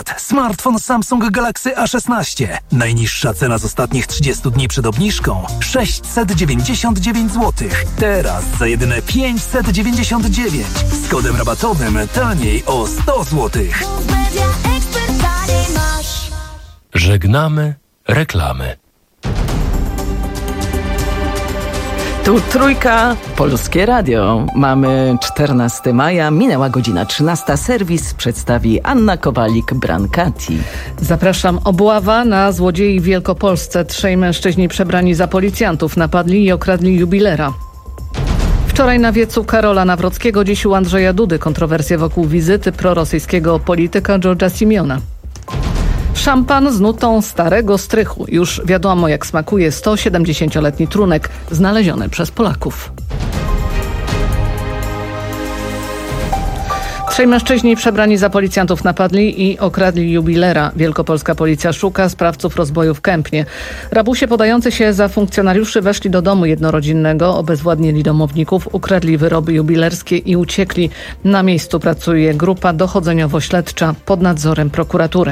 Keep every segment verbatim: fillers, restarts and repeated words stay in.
przykład smartfon Samsung Galaxy A szesnaście. Najniższa cena z ostatnich trzydziestu dni przed obniżką sześćset dziewięćdziesiąt dziewięć złotych. Teraz za jedyne pięćset dziewięćdziesiąt dziewięć. Z kodem rabatowym taniej o sto złotych. Żegnamy reklamy. Tu Trójka, Polskie Radio. Mamy czternastego maja, minęła godzina trzynasta. Serwis przedstawi Anna Kowalik-Brancati. Zapraszam. Obława na złodziei w Wielkopolsce. Trzej mężczyźni przebrani za policjantów napadli i okradli jubilera. Wczoraj na wiecu Karola Nawrockiego, dziś u Andrzeja Dudy. Kontrowersje wokół wizyty prorosyjskiego polityka George'a Simiona. Szampan z nutą starego strychu. Już wiadomo, jak smakuje sto siedemdziesięcioletni trunek znaleziony przez Polaków. Trzej mężczyźni przebrani za policjantów napadli i okradli jubilera. Wielkopolska policja szuka sprawców rozboju w Kępnie. Rabusie podający się za funkcjonariuszy weszli do domu jednorodzinnego, obezwładnili domowników, ukradli wyroby jubilerskie i uciekli. Na miejscu pracuje grupa dochodzeniowo-śledcza pod nadzorem prokuratury.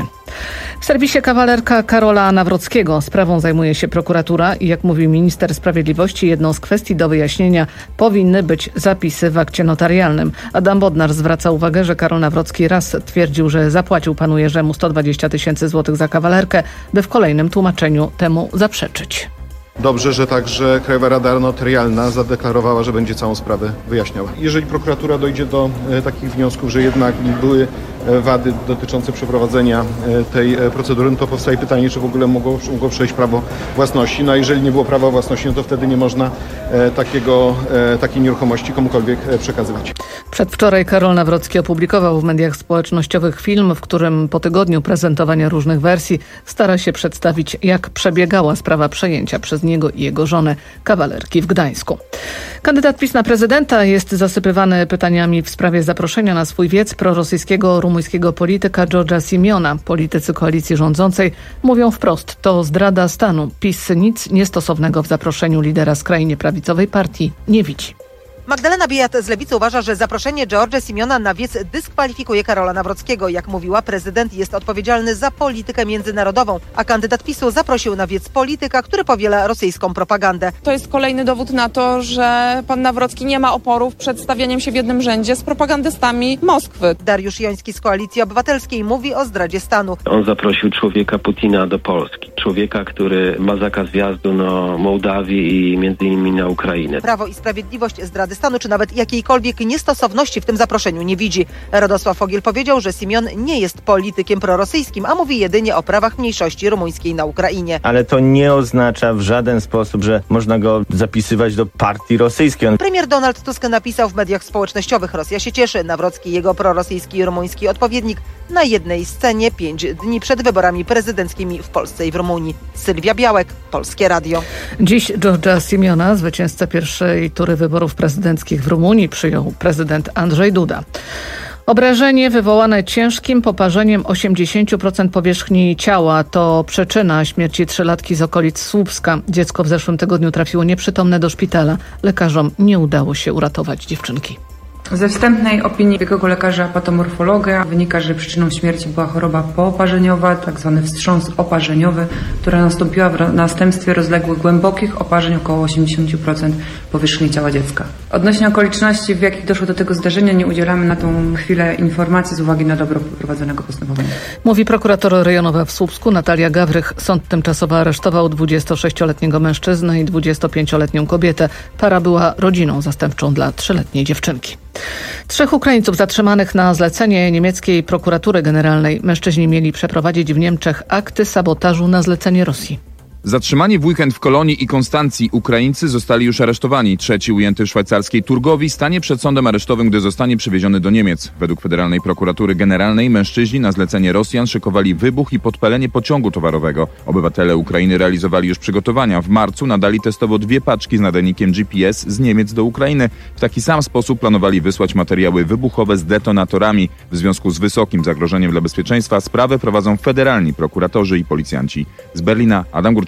W serwisie kawalerka Karola Nawrockiego sprawą zajmuje się prokuratura i jak mówi minister sprawiedliwości, jedną z kwestii do wyjaśnienia powinny być zapisy w akcie notarialnym. Adam Bodnar zwraca uwagę, że Karol Nawrocki raz twierdził, że zapłacił panu Jerzemu sto dwadzieścia tysięcy złotych za kawalerkę, by w kolejnym tłumaczeniu temu zaprzeczyć. Dobrze, że także Krajowa Rada Notarialna zadeklarowała, że będzie całą sprawę wyjaśniała. Jeżeli prokuratura dojdzie do e, takich wniosków, że jednak były e, wady dotyczące przeprowadzenia e, tej e, procedury, no to powstaje pytanie, czy w ogóle mogło, mogło przejść prawo własności. No a jeżeli nie było prawa własności, no to wtedy nie można e, takiego, e, takiej nieruchomości komukolwiek e, przekazywać. Przedwczoraj Karol Nawrocki opublikował w mediach społecznościowych film, w którym po tygodniu prezentowania różnych wersji stara się przedstawić, jak przebiegała sprawa przejęcia przez niego i jego żonę kawalerki w Gdańsku. Kandydat PiS na prezydenta jest zasypywany pytaniami w sprawie zaproszenia na swój wiec prorosyjskiego rumuńskiego polityka George'a Simiona. Politycy koalicji rządzącej mówią wprost, to zdrada stanu. PiS nic niestosownego w zaproszeniu lidera skrajnie prawicowej partii nie widzi. Magdalena Biejat z Lewicy uważa, że zaproszenie George'a Simiona na wiec dyskwalifikuje Karola Nawrockiego. Jak mówiła, prezydent jest odpowiedzialny za politykę międzynarodową, a kandydat PiSu zaprosił na wiec polityka, który powiela rosyjską propagandę. To jest kolejny dowód na to, że pan Nawrocki nie ma oporów przed stawianiem się w jednym rzędzie z propagandystami Moskwy. Dariusz Joński z Koalicji Obywatelskiej mówi o zdradzie stanu. On zaprosił człowieka Putina do Polski. Człowieka, który ma zakaz wjazdu na Mołdawię i między innymi na Ukrainę. Prawo i Sprawiedliwość zdrady stanu, czy nawet jakiejkolwiek niestosowności w tym zaproszeniu nie widzi. Radosław Fogiel powiedział, że Simion nie jest politykiem prorosyjskim, a mówi jedynie o prawach mniejszości rumuńskiej na Ukrainie. Ale to nie oznacza w żaden sposób, że można go zapisywać do partii rosyjskiej. Premier Donald Tusk napisał w mediach społecznościowych: Rosja się cieszy. Nawrocki i jego prorosyjski i rumuński odpowiednik na jednej scenie pięć dni przed wyborami prezydenckimi w Polsce i w Rumunii. Sylwia Białek, Polskie Radio. Dziś George'a Simiona, zwycięzcę pierwszej tury wyborów prezydenckich w Rumunii, przyjął prezydent Andrzej Duda. Obrażenie wywołane ciężkim poparzeniem osiemdziesiąt procent powierzchni ciała to przyczyna śmierci trzylatki z okolic Słupska. Dziecko w zeszłym tygodniu trafiło nieprzytomne do szpitala. Lekarzom nie udało się uratować dziewczynki. Ze wstępnej opinii biegłego lekarza patomorfologa wynika, że przyczyną śmierci była choroba pooparzeniowa, tzw. wstrząs oparzeniowy, która nastąpiła w następstwie rozległych, głębokich oparzeń około osiemdziesiąt procent powierzchni ciała dziecka. Odnośnie okoliczności, w jakich doszło do tego zdarzenia, nie udzielamy na tą chwilę informacji z uwagi na dobro prowadzonego postępowania. Mówi prokurator rejonowa w Słupsku Natalia Gawrych. Sąd tymczasowo aresztował dwudziestosześcioletniego mężczyznę i dwudziestopięcioletnią kobietę. Para była rodziną zastępczą dla trzyletniej dziewczynki. Trzech Ukraińców zatrzymanych na zlecenie niemieckiej prokuratury generalnej. Mężczyźni mieli przeprowadzić w Niemczech akty sabotażu na zlecenie Rosji. Zatrzymani w weekend w Kolonii i Konstancji Ukraińcy zostali już aresztowani. Trzeci ujęty w szwajcarskiej Turgowi stanie przed sądem aresztowym, gdy zostanie przywieziony do Niemiec. Według Federalnej Prokuratury Generalnej mężczyźni na zlecenie Rosjan szykowali wybuch i podpalenie pociągu towarowego. Obywatele Ukrainy realizowali już przygotowania. W marcu nadali testowo dwie paczki z nadajnikiem G P S z Niemiec do Ukrainy. W taki sam sposób planowali wysłać materiały wybuchowe z detonatorami. W związku z wysokim zagrożeniem dla bezpieczeństwa sprawę prowadzą federalni prokuratorzy i policjanci. Z Berlina Adam Górczewski.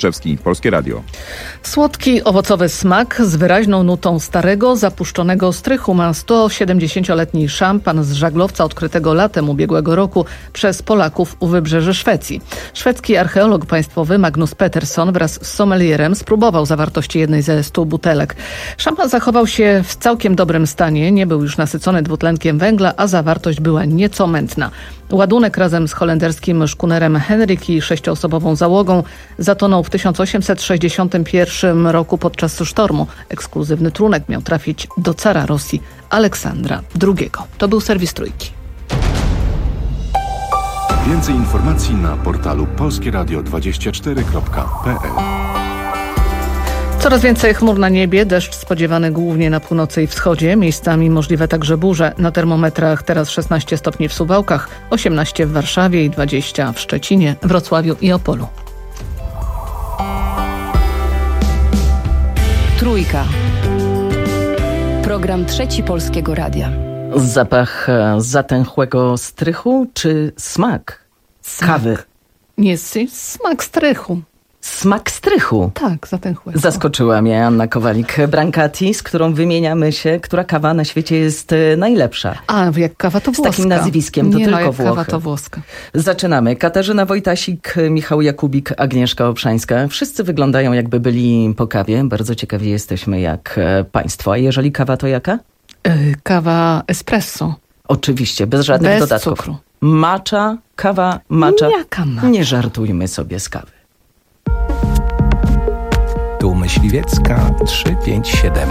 Tłuczewski, Polskie Radio. Słodki, owocowy smak z wyraźną nutą starego, zapuszczonego strychu ma sto siedemdziesięcioletni szampan z żaglowca odkrytego latem ubiegłego roku przez Polaków u wybrzeży Szwecji. Szwedzki archeolog państwowy Magnus Petersson wraz z sommelierem spróbował zawartości jednej ze stu butelek. Szampan zachował się w całkiem dobrym stanie, nie był już nasycony dwutlenkiem węgla, a zawartość była nieco mętna. Ładunek razem z holenderskim szkunerem Henryk i sześcioosobową załogą zatonął w tysiąc osiemset sześćdziesiątym pierwszym roku podczas sztormu. Ekskluzywny trunek miał trafić do cara Rosji Aleksandra drugiego. To był serwis Trójki. Więcej informacji na portalu polskieradio dwadzieścia cztery kropka p l. Coraz więcej chmur na niebie, deszcz spodziewany głównie na północy i wschodzie, miejscami możliwe także burze. Na termometrach teraz szesnaście stopni w Suwałkach, osiemnaście w Warszawie i dwadzieścia w Szczecinie, Wrocławiu i Opolu. Trójka. Program Trzeci Polskiego Radia. Zapach zatęchłego strychu czy smak, smak. kawy? Nie, smak strychu. Smak strychu. Tak, zatęchłego. Zaskoczyła mnie Anna Kowalik-Brancati, z którą wymieniamy się, która kawa na świecie jest najlepsza. A, jak kawa to włoska. Z takim nazwiskiem, to Nie, tylko no, jak Włochy. kawa to włoska. Zaczynamy. Katarzyna Wojtasik, Michał Jakubik, Agnieszka Obszańska. Wszyscy wyglądają, jakby byli po kawie. Bardzo ciekawi jesteśmy, jak państwo. A jeżeli kawa, to jaka? Yy, kawa espresso. Oczywiście, bez żadnych bez dodatków. Cukru. Matcha, kawa, matcha. Jaka matcha? Nie żartujmy sobie z kawy. Tu Myśliwiecka trzysta pięćdziesiąt siedem.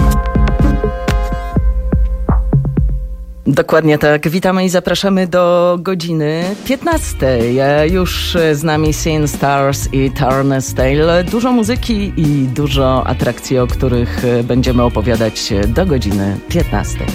Dokładnie tak. Witamy i zapraszamy do godziny piętnastej. Już z nami Seeing Stars i Turner's Tale. Dużo muzyki i dużo atrakcji, o których będziemy opowiadać do godziny piętnastej.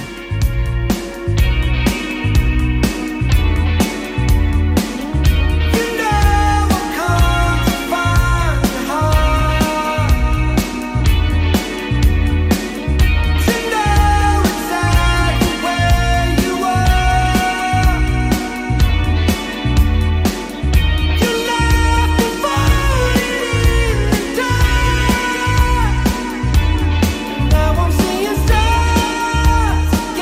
Now I'm seeing stars.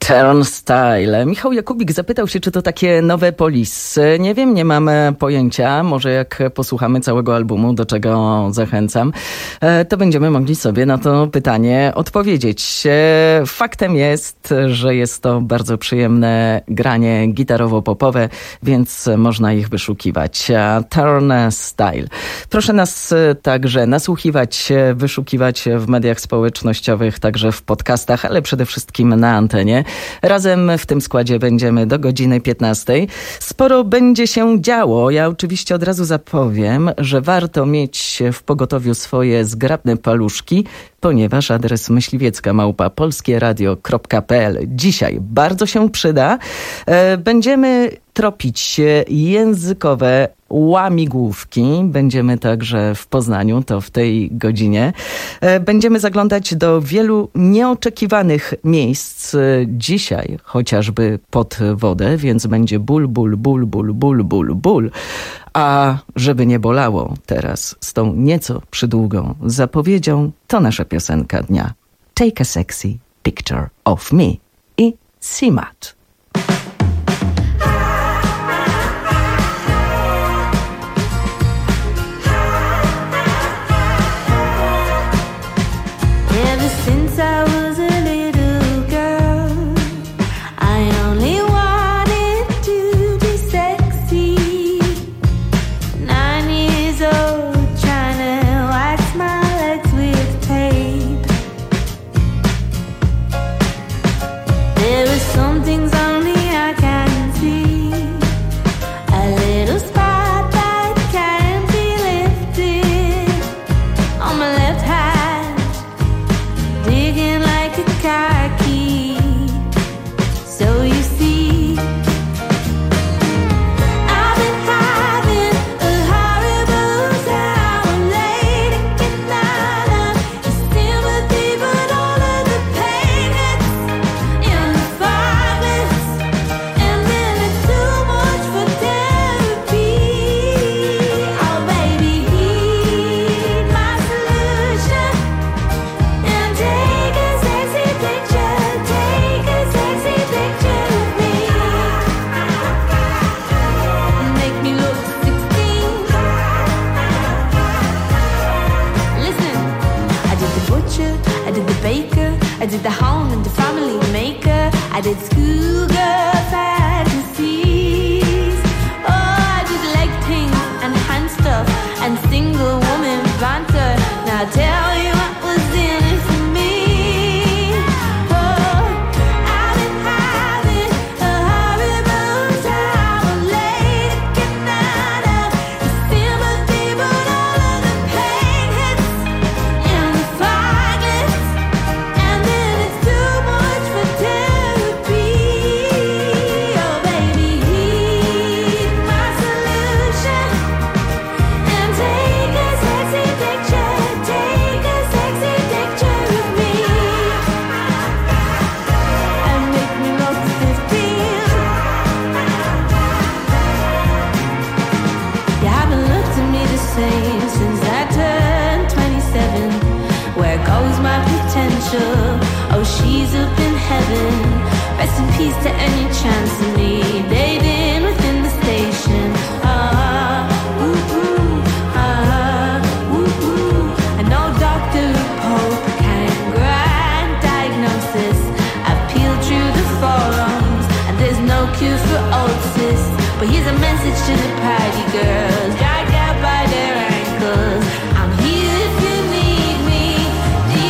Turnstile. Michał Jakubik zapytał się, czy to takie nowe Police. Nie wiem, nie mamy pojęcia. Może jak posłuchamy całego albumu, do czego zachęcam, to będziemy mogli sobie na to pytanie odpowiedzieć. Faktem jest, że jest to bardzo przyjemne granie gitarowo-popowe, więc można ich wyszukiwać. Turnstile. Proszę nas także nasłuchiwać, wyszukiwać w mediach społecznościowych, także w podcastach, ale przede wszystkim na antenie. Razem w tym składzie będziemy do godziny piętnastej. Sporo będzie się działo. Ja oczywiście od razu zapowiem, że warto mieć w pogotowiu swoje zgrabne paluszki, ponieważ adres myśliwiecka małpa polskieradio kropka pe el dzisiaj bardzo się przyda. Będziemy tropić językowe łamigłówki. Będziemy także w Poznaniu, to w tej godzinie. Będziemy zaglądać do wielu nieoczekiwanych miejsc dzisiaj, chociażby pod wodę, więc będzie ból, ból, ból, ból, ból, ból, ból. A żeby nie bolało teraz z tą nieco przydługą zapowiedzią, to nasza piosenka dnia. Take a sexy picture of me i Simat.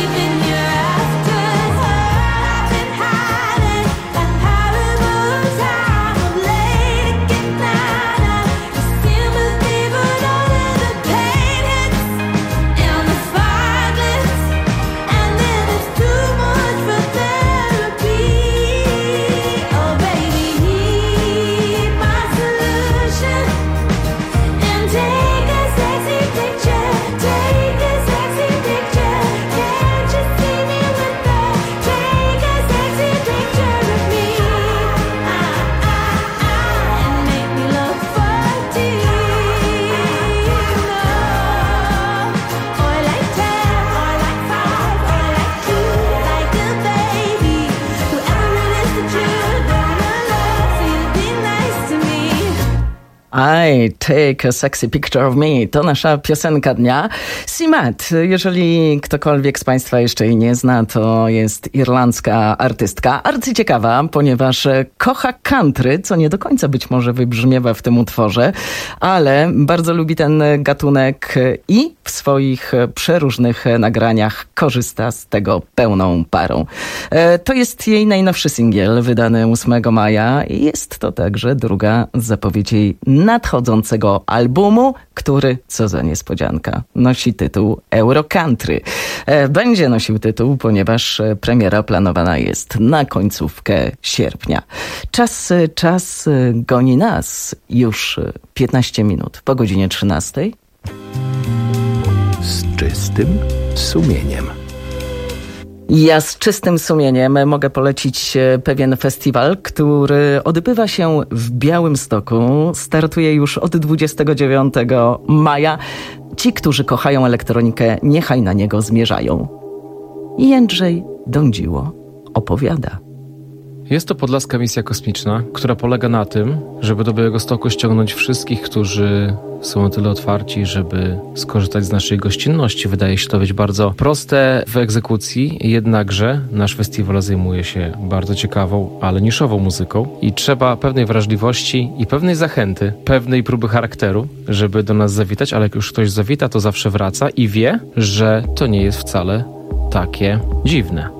Time I take a sexy picture of me. To nasza piosenka dnia. Simat, jeżeli ktokolwiek z Państwa jeszcze jej nie zna, to jest irlandzka artystka. Arcyciekawa, ponieważ kocha country, co nie do końca być może wybrzmiewa w tym utworze, ale bardzo lubi ten gatunek i w swoich przeróżnych nagraniach korzysta z tego pełną parą. To jest jej najnowszy singiel, wydany ósmego maja i jest to także druga zapowiedź jej nadchodzącego albumu, który, co za niespodzianka, nosi tytuł Eurocountry. Będzie nosił tytuł, ponieważ premiera planowana jest na końcówkę sierpnia. Czas, czas goni nas. Już piętnaście minut po godzinie trzynastej. Z czystym sumieniem. Ja z czystym sumieniem mogę polecić pewien festiwal, który odbywa się w Białymstoku. Startuje już od dwudziestego dziewiątego maja. Ci, którzy kochają elektronikę, niechaj na niego zmierzają. Jędrzej Dądziło opowiada. Jest to podlaska misja kosmiczna, która polega na tym, żeby do Białegostoku ściągnąć wszystkich, którzy są na tyle otwarci, żeby skorzystać z naszej gościnności. Wydaje się to być bardzo proste w egzekucji, jednakże nasz festiwal zajmuje się bardzo ciekawą, ale niszową muzyką i trzeba pewnej wrażliwości i pewnej zachęty, pewnej próby charakteru, żeby do nas zawitać, ale jak już ktoś zawita, to zawsze wraca i wie, że to nie jest wcale takie dziwne.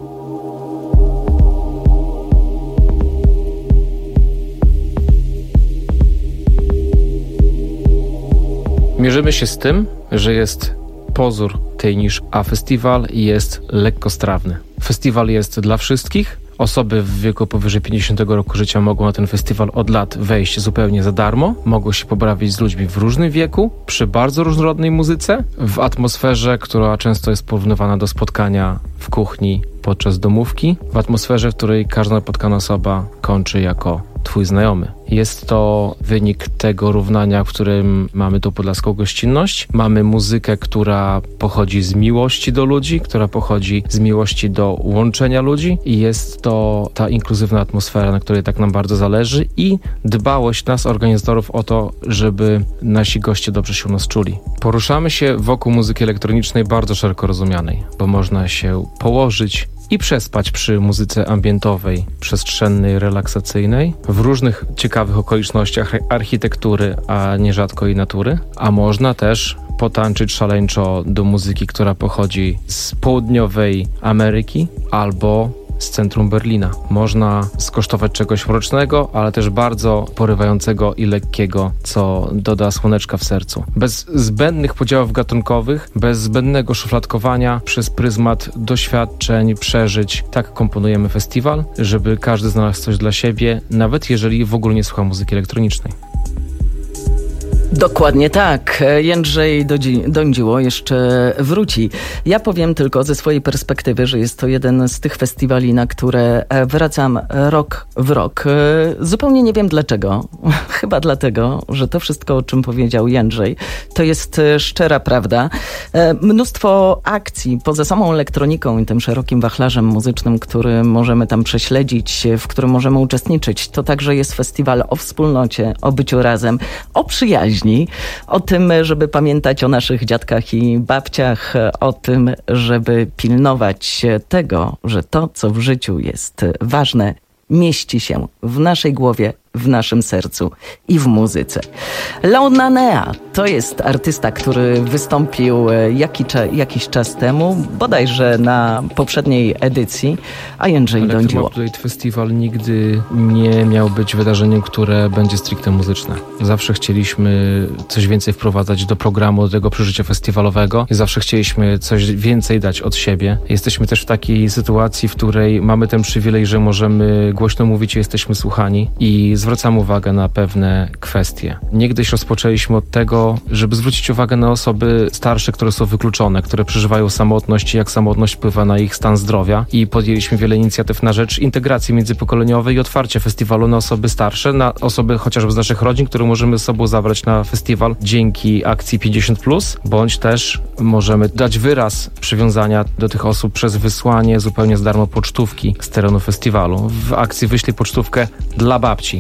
Mierzymy się z tym, że jest pozór tej niszy, a festiwal jest lekkostrawny. Festiwal jest dla wszystkich. Osoby w wieku powyżej pięćdziesiątego roku życia mogą na ten festiwal od lat wejść zupełnie za darmo. Mogą się pobawić z ludźmi w różnym wieku, przy bardzo różnorodnej muzyce, w atmosferze, która często jest porównywana do spotkania w kuchni podczas domówki, w atmosferze, w której każda napotkana osoba kończy jako twój znajomy. Jest to wynik tego równania, w którym mamy tą podlaską gościnność. Mamy muzykę, która pochodzi z miłości do ludzi, która pochodzi z miłości do łączenia ludzi i jest to ta inkluzywna atmosfera, na której tak nam bardzo zależy i dbałość nas, organizatorów, o to, żeby nasi goście dobrze się u nas czuli. Poruszamy się wokół muzyki elektronicznej bardzo szeroko rozumianej, bo można się położyć i przespać przy muzyce ambientowej, przestrzennej, relaksacyjnej, w różnych ciekawych okolicznościach architektury, a nierzadko i natury, a można też potańczyć szaleńczo do muzyki, która pochodzi z południowej Ameryki albo z centrum Berlina. Można skosztować czegoś mrocznego, ale też bardzo porywającego i lekkiego, co doda słoneczka w sercu. Bez zbędnych podziałów gatunkowych, bez zbędnego szufladkowania, przez pryzmat doświadczeń, przeżyć. Tak komponujemy festiwal, żeby każdy znalazł coś dla siebie, nawet jeżeli w ogóle nie słucha muzyki elektronicznej. Dokładnie tak. Jędrzej Dądziło jeszcze wróci. Ja powiem tylko ze swojej perspektywy, że jest to jeden z tych festiwali, na które wracam rok w rok. Zupełnie nie wiem dlaczego. Chyba dlatego, że to wszystko, o czym powiedział Jędrzej, to jest szczera prawda. Mnóstwo akcji poza samą elektroniką i tym szerokim wachlarzem muzycznym, który możemy tam prześledzić, w którym możemy uczestniczyć. To także jest festiwal o wspólnocie, o byciu razem, o przyjaźni. O tym, żeby pamiętać o naszych dziadkach i babciach, o tym, żeby pilnować tego, że to, co w życiu jest ważne, mieści się w naszej głowie, w naszym sercu i w muzyce. Launanea to jest artysta, który wystąpił jaki cza- jakiś czas temu, bodajże na poprzedniej edycji, a Jędrzej Ale Dądziło. Ale Festiwal nigdy nie miał być wydarzeniem, które będzie stricte muzyczne. Zawsze chcieliśmy coś więcej wprowadzać do programu, do tego przeżycia festiwalowego i zawsze chcieliśmy coś więcej dać od siebie. Jesteśmy też w takiej sytuacji, w której mamy ten przywilej, że możemy głośno mówić i jesteśmy słuchani i zwracamy uwagę na pewne kwestie. Niegdyś rozpoczęliśmy od tego, żeby zwrócić uwagę na osoby starsze, które są wykluczone, które przeżywają samotność i jak samotność wpływa na ich stan zdrowia i podjęliśmy wiele inicjatyw na rzecz integracji międzypokoleniowej i otwarcia festiwalu na osoby starsze, na osoby chociażby z naszych rodzin, które możemy z sobą zabrać na festiwal dzięki akcji pięćdziesiąt plus, bądź też możemy dać wyraz przywiązania do tych osób przez wysłanie zupełnie za darmo pocztówki z terenu festiwalu. W akcji Wyślij pocztówkę dla babci.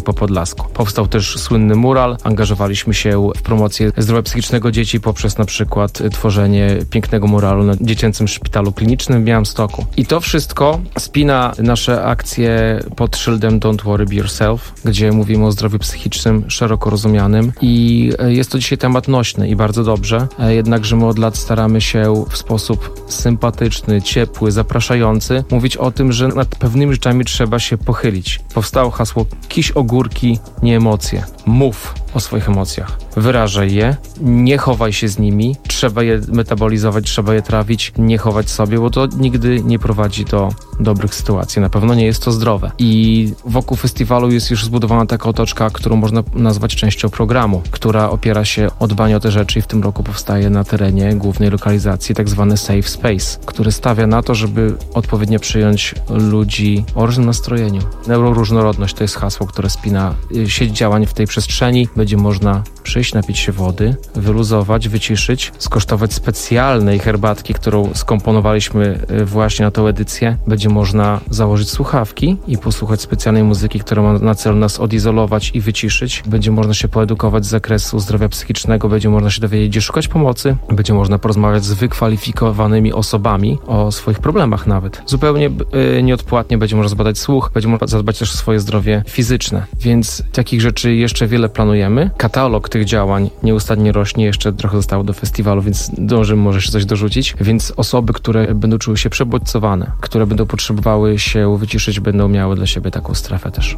po Podlasku. Powstał też słynny mural, angażowaliśmy się w promocję zdrowia psychicznego dzieci poprzez na przykład tworzenie pięknego muralu na dziecięcym szpitalu klinicznym w Białymstoku. I to wszystko spina nasze akcje pod szyldem Don't Worry Be Yourself, gdzie mówimy o zdrowiu psychicznym, szeroko rozumianym i jest to dzisiaj temat nośny i bardzo dobrze, jednakże my od lat staramy się w sposób sympatyczny, ciepły, zapraszający mówić o tym, że nad pewnymi rzeczami trzeba się pochylić. Powstało hasło kiś ogórki, nie emocje. Mów o swoich emocjach. Wyrażaj je, nie chowaj się z nimi, trzeba je metabolizować, trzeba je trawić, nie chować sobie, bo to nigdy nie prowadzi do dobrych sytuacji. Na pewno nie jest to zdrowe. I wokół festiwalu jest już zbudowana taka otoczka, którą można nazwać częścią programu, która opiera się o dbanie o te rzeczy i w tym roku powstaje na terenie głównej lokalizacji tak zwany Safe Space, który stawia na to, żeby odpowiednio przyjąć ludzi o różnym nastrojeniu. Neuroróżnorodność to jest hasło, które spina sieć działań w tej przestrzeni. Będzie można przyjść, napić się wody, wyluzować, wyciszyć, skosztować specjalnej herbatki, którą skomponowaliśmy właśnie na tę edycję. Będzie można założyć słuchawki i posłuchać specjalnej muzyki, która ma na celu nas odizolować i wyciszyć. Będzie można się poedukować z zakresu zdrowia psychicznego, będzie można się dowiedzieć, gdzie szukać pomocy, będzie można porozmawiać z wykwalifikowanymi osobami o swoich problemach nawet. Zupełnie yy, nieodpłatnie będzie można zbadać słuch, będzie można zadbać też o swoje zdrowie fizyczne. Więc takich rzeczy jeszcze wiele planujemy. Katalog tych działań nieustannie rośnie, jeszcze trochę zostało do festiwalu, więc dążymy może się coś dorzucić. Więc osoby, które będą czuły się przebodźcowane, które będą potrzebowały się wyciszyć, będą miały dla siebie taką strefę też.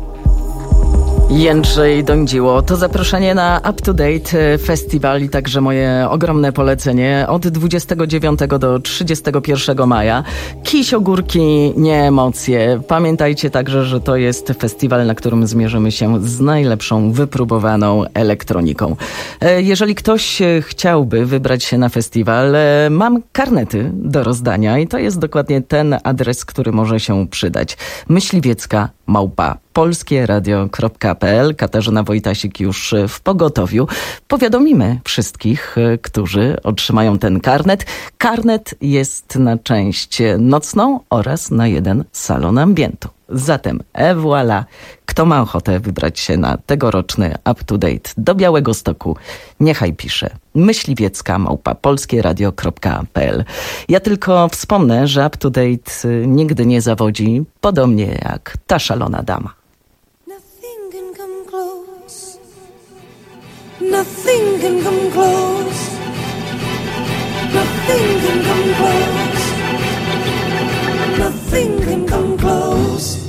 Jędrzej Dądziło, to zaproszenie na Up to Date Festiwal i także moje ogromne polecenie od dwudziestego dziewiątego do trzydziestego pierwszego maja. Kiś ogórki, nie emocje. Pamiętajcie także, że to jest festiwal, na którym zmierzymy się z najlepszą, wypróbowaną elektroniką. Jeżeli ktoś chciałby wybrać się na festiwal, mam karnety do rozdania i to jest dokładnie ten adres, który może się przydać. Myśliwiecka małpa polskieradio kropka p l. Katarzyna Wojtasik już w pogotowiu. Powiadomimy wszystkich, którzy otrzymają ten karnet. Karnet jest na część nocną oraz na jeden salon ambientu. Zatem e voilà. Kto ma ochotę wybrać się na tegoroczny Up to Date do Białegostoku, niechaj pisze myśliwiecka małpa polskieradio kropka p l. Ja tylko wspomnę, że Up to Date nigdy nie zawodzi, podobnie jak ta szalona dama. Nothing can come close. Nothing can come close. Nothing can come close. Nothing can come close.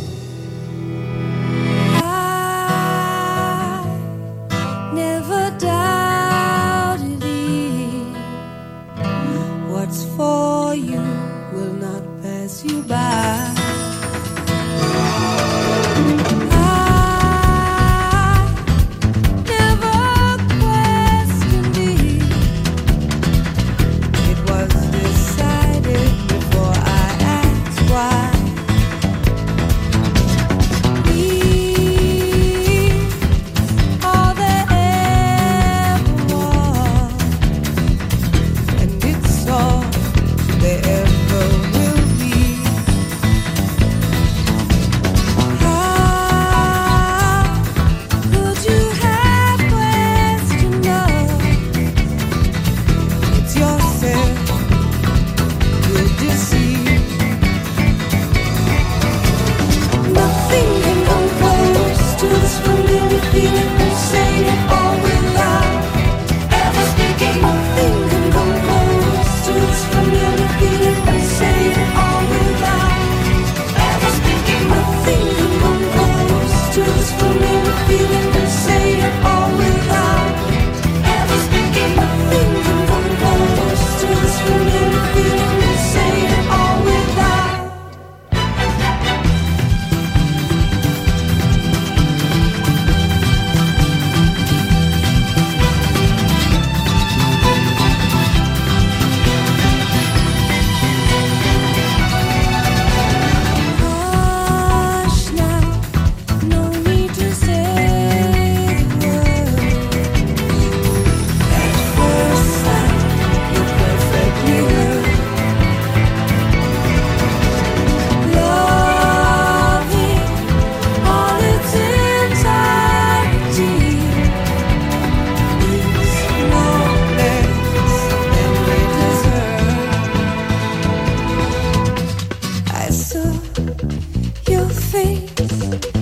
I never doubted it. What's for you will not pass you by. Say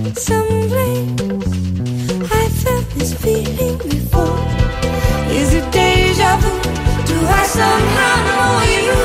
someplace I felt this feeling before. Is it deja vu? Do I somehow know you?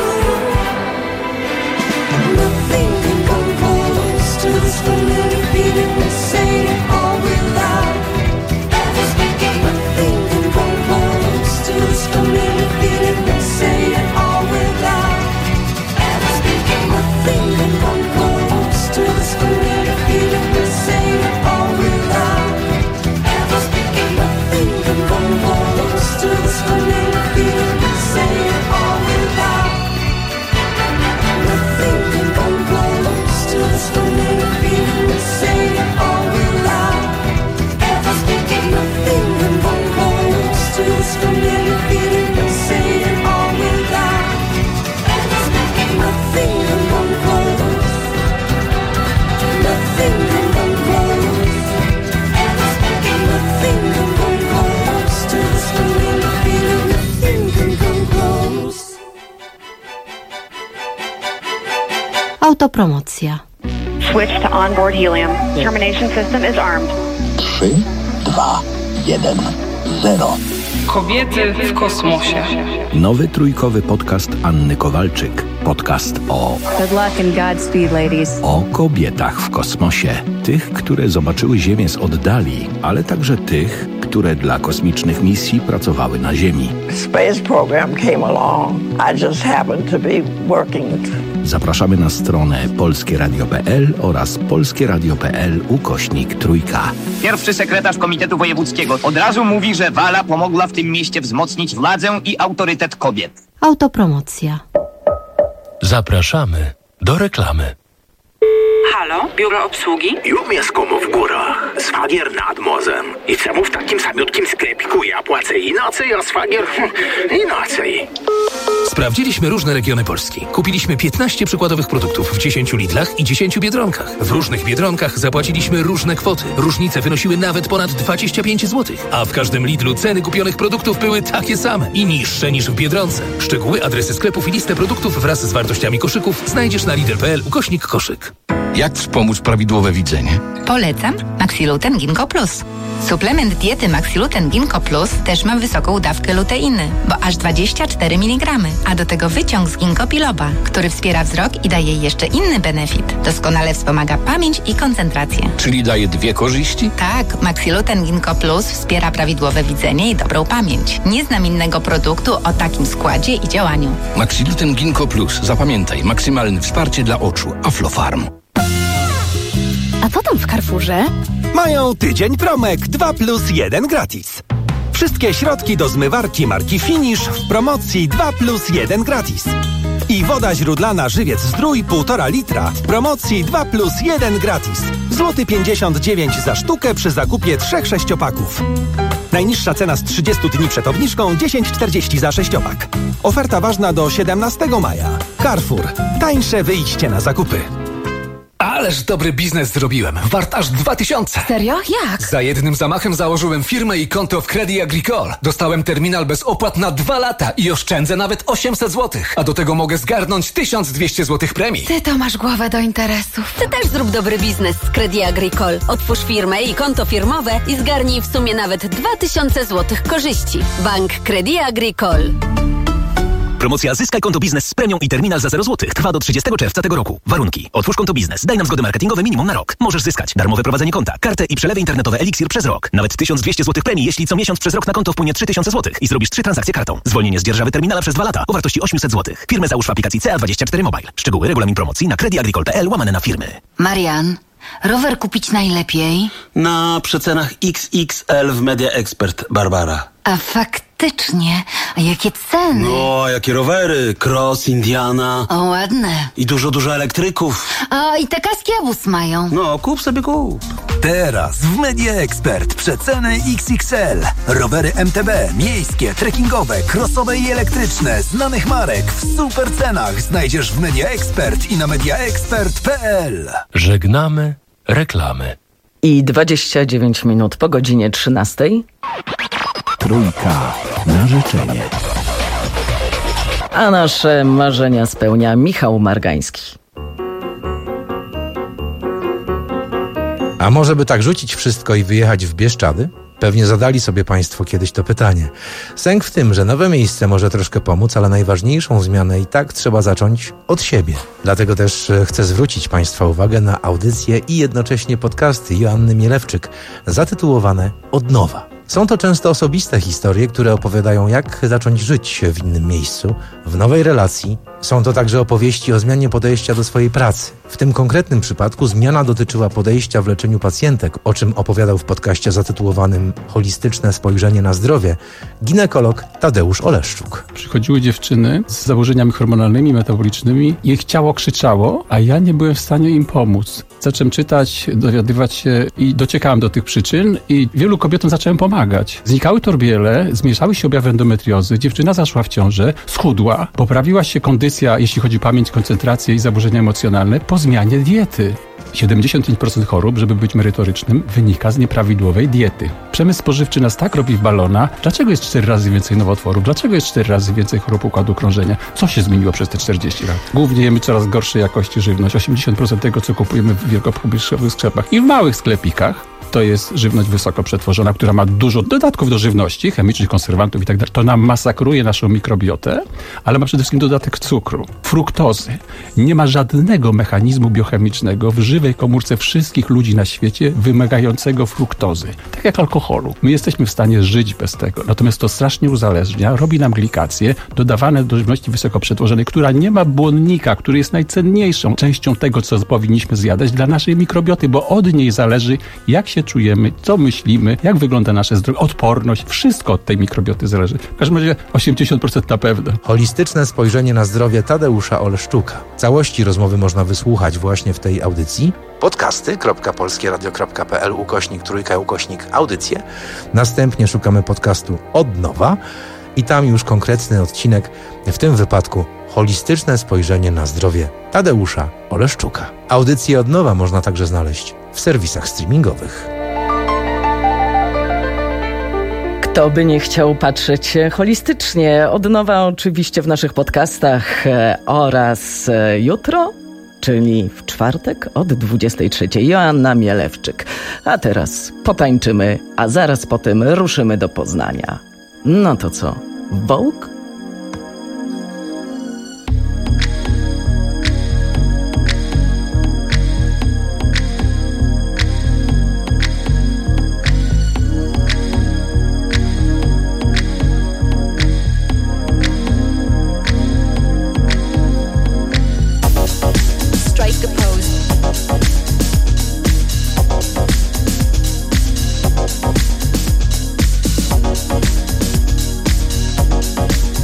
Nothing can come close to this familiar feeling. We say it all without ever speaking. Nothing can come close to this familiar feeling. We say it all without ever speaking. Nothing can come close to this familiar feeling. We say it all without ever speaking. Nothing can come close to this familiar feeling. We say it all without. Nothing can come close to this familiar feeling. We say it all without ever speaking. Nothing can come close to this familiar feeling. We say it all without ever speaking. Nothing can come close. Nothing can come close. Ever speaking. Nothing can come close to this familiar feeling. Nothing can come close. Autopromocja. Switch to onboard helium. Termination system is armed. trzy, dwa, jeden, zero. Kobiety w kosmosie. Nowy trójkowy podcast Anny Kowalczyk. Podcast o... Good luck and Godspeed, ladies. O kobietach w kosmosie. Tych, które zobaczyły Ziemię z oddali, ale także tych, które dla kosmicznych misji pracowały na Ziemi. Space program came along. I just happened to be working. Zapraszamy na stronę polskie radio kropka p l oraz polskie radio kropka p l ukośnik trójka. Pierwszy sekretarz Komitetu Wojewódzkiego od razu mówi, że Wala pomogła w tym mieście wzmocnić władzę i autorytet kobiet. Autopromocja. Zapraszamy do reklamy. Halo, biuro obsługi? Ja mieszkam w górach, szwagier nad morzem. I czemu w takim samiutkim sklepiku ja płacę inaczej, a szwagier inaczej? Sprawdziliśmy różne regiony Polski. Kupiliśmy piętnaście przykładowych produktów w dziesięciu Lidlach i dziesięciu Biedronkach. W różnych Biedronkach zapłaciliśmy różne kwoty. Różnice wynosiły nawet ponad dwadzieścia pięć złotych. A w każdym Lidlu ceny kupionych produktów były takie same i niższe niż w Biedronce. Szczegóły, adresy sklepów i listę produktów wraz z wartościami koszyków znajdziesz na lidl kropka p l ukośnik koszyk. Jak wspomóc prawidłowe widzenie? Polecam Maxiluten Ginkgo Plus. Suplement diety Maxiluten Ginkgo Plus też ma wysoką dawkę luteiny, bo aż dwadzieścia cztery miligramy, a do tego wyciąg z ginkgo biloba, który wspiera wzrok i daje jeszcze inny benefit. Doskonale wspomaga pamięć i koncentrację. Czyli daje dwie korzyści? Tak, Maxiluten Ginkgo Plus wspiera prawidłowe widzenie i dobrą pamięć. Nie znam innego produktu o takim składzie i działaniu. Maxiluten Ginkgo Plus. Zapamiętaj, maksymalne wsparcie dla oczu. Aflofarm. A co tam w Carrefourze? Mają tydzień promek dwa plus jeden gratis. Wszystkie środki do zmywarki marki Finish w promocji dwa plus jeden gratis. I woda źródlana Żywiec Zdrój półtora litra w promocji dwa plus jeden gratis. Złoty pięćdziesiąt dziewięć za sztukę przy zakupie trzech sześciopaków. Najniższa cena z trzydziestu dni przed obniżką dziesięć czterdzieści za sześciopak. Oferta ważna do siedemnastego maja. Carrefour. Tańsze wyjście na zakupy. Ależ dobry biznes zrobiłem. Wart aż dwa tysiące. Serio? Jak? Za jednym zamachem założyłem firmę i konto w Credit Agricole. Dostałem terminal bez opłat na dwa lata i oszczędzę nawet osiemset złotych. A do tego mogę zgarnąć tysiąc dwieście złotych premii. Ty to masz głowę do interesów. Ty też zrób dobry biznes z Credit Agricole. Otwórz firmę i konto firmowe i zgarnij w sumie nawet dwa tysiące złotych korzyści. Bank Credit Agricole. Promocja Zyskaj konto biznes z premią i terminal za zero złotych trwa do trzydziestego czerwca tego roku. Warunki. Otwórz konto biznes. Daj nam zgody marketingowe minimum na rok. Możesz zyskać darmowe prowadzenie konta, kartę i przelewy internetowe Elixir przez rok. Nawet tysiąc dwieście złotych premii, jeśli co miesiąc przez rok na konto wpłynie trzy tysiące złotych i zrobisz trzy transakcje kartą. Zwolnienie z dzierżawy terminala przez dwa lata o wartości osiemset złotych. Firmę załóż w aplikacji C A dwadzieścia cztery Mobile. Szczegóły, regulamin promocji na creditagricole kropka p l łamane na firmy. Marian, rower kupić najlepiej? Na przecenach X X L w Media Expert, Barbara. A faktycznie, a jakie ceny? No, jakie rowery, Cross, Indiana. O, ładne. I dużo, dużo elektryków. A i te kaski obóz mają. No, kup sobie kup. Teraz w Media Expert przeceny X X L. Rowery M T B, miejskie, trekkingowe, crossowe i elektryczne, znanych marek w super cenach znajdziesz w Media Expert i na mediaexpert kropka p l. Żegnamy reklamy. I dwadzieścia dziewięć minut po godzinie trzynastej. Trójka na życzenie. A nasze marzenia spełnia Michał Margański. A może by tak rzucić wszystko i wyjechać w Bieszczady? Pewnie zadali sobie Państwo kiedyś to pytanie. Sęk w tym, że nowe miejsce może troszkę pomóc, ale najważniejszą zmianę i tak trzeba zacząć od siebie. Dlatego też chcę zwrócić Państwa uwagę na audycje i jednocześnie podcasty Joanny Mielewczyk, zatytułowane Od nowa. Są to często osobiste historie, które opowiadają, jak zacząć żyć w innym miejscu, w nowej relacji. Są to także opowieści o zmianie podejścia do swojej pracy. W tym konkretnym przypadku zmiana dotyczyła podejścia w leczeniu pacjentek, o czym opowiadał w podcaście zatytułowanym Holistyczne spojrzenie na zdrowie ginekolog Tadeusz Oleszczuk. Przychodziły dziewczyny z zaburzeniami hormonalnymi, metabolicznymi. Ich ciało krzyczało, a ja nie byłem w stanie im pomóc. Zacząłem czytać, dowiadywać się i dociekałem do tych przyczyn i wielu kobietom zacząłem pomagać. Znikały torbiele, zmniejszały się objawy endometriozy, dziewczyna zaszła w ciążę, schudła, poprawiła się kondycja, jeśli chodzi o pamięć, koncentrację i zaburzenia emocjonalne po zmianie diety. siedemdziesiąt pięć procent chorób, żeby być merytorycznym, wynika z nieprawidłowej diety. Przemysł spożywczy nas tak robi w balona. Dlaczego jest cztery razy więcej nowotworów? Dlaczego jest cztery razy więcej chorób układu krążenia? Co się zmieniło przez te czterdzieści lat? Głównie jemy coraz gorszej jakości żywność. osiemdziesiąt procent tego, co kupujemy w wielkopowierzchniowych sklepach i w małych sklepikach, to jest żywność wysoko przetworzona, która ma dużo dodatków do żywności, chemicznych, konserwantów i tak dalej. To nam masakruje naszą mikrobiotę, ale ma przede wszystkim dodatek cukru, fruktozy. Nie ma żadnego mechanizmu biochemicznego w żywej komórce wszystkich ludzi na świecie wymagającego fruktozy. Tak jak alkoholu. My jesteśmy w stanie żyć bez tego. Natomiast to strasznie uzależnia, robi nam glikację, dodawane do żywności wysoko przetworzonej, która nie ma błonnika, który jest najcenniejszą częścią tego, co powinniśmy zjadać dla naszej mikrobioty, bo od niej zależy, jak się czujemy, co myślimy, jak wygląda nasze zdrowie, odporność, wszystko od tej mikrobioty zależy. W każdym razie osiemdziesiąt procent na pewno. Holistyczne spojrzenie na zdrowie Tadeusza Oleszczuka. Całości rozmowy można wysłuchać właśnie w tej audycji. podcasty kropka polskieradio kropka p l ukośnik trójka ukośnik audycje. Następnie szukamy podcastu Od nowa i tam już konkretny odcinek, w tym wypadku Holistyczne spojrzenie na zdrowie Tadeusza Oleszczuka. Audycję Od nowa można także znaleźć w serwisach streamingowych. Kto by nie chciał patrzeć holistycznie? Od nowa oczywiście w naszych podcastach oraz jutro, czyli w czwartek od dwudziestej trzeciej. Joanna Mielewczyk. A teraz potańczymy, a zaraz potem ruszymy do Poznania. No to co? Vogue? Strike a pose.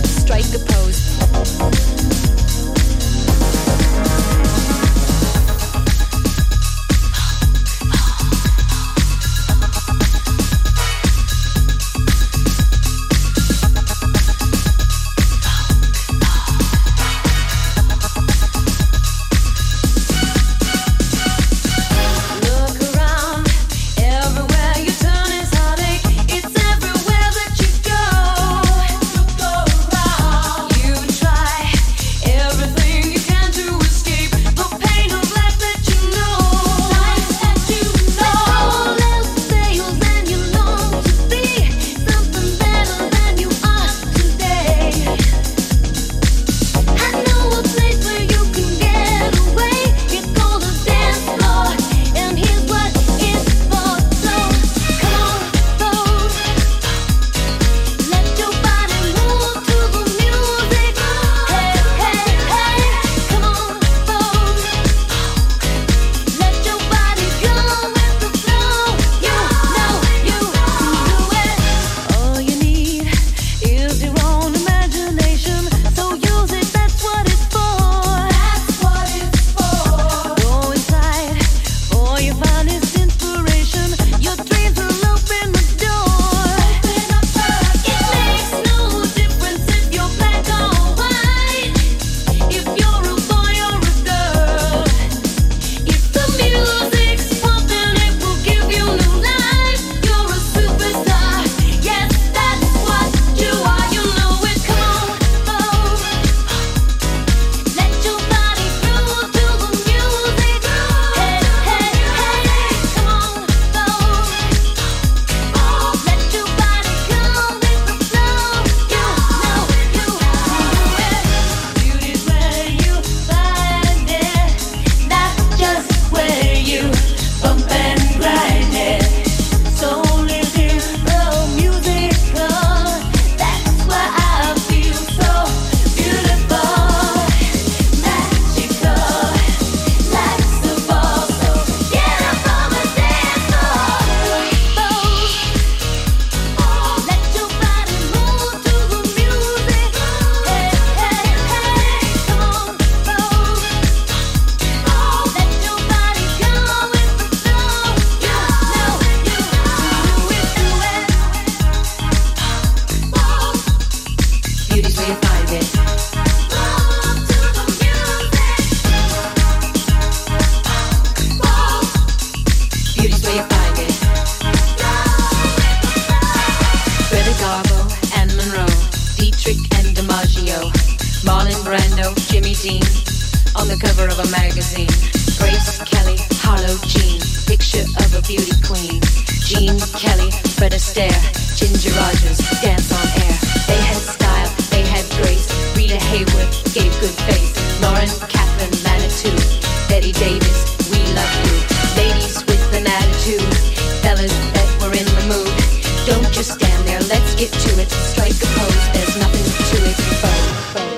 cover of a magazine. Grace Kelly, Harlow Jean, picture of a beauty queen. Jean Kelly, Fred Astaire, Ginger Rogers, dance on air. They had style, they had grace. Rita Hayworth gave good face. Lauren Catherine Manitou, Betty Davis, we love you. Ladies with an attitude, fellas that were in the mood. Don't just stand there, let's get to it. Strike a pose, there's nothing to it. Vogue, vogue.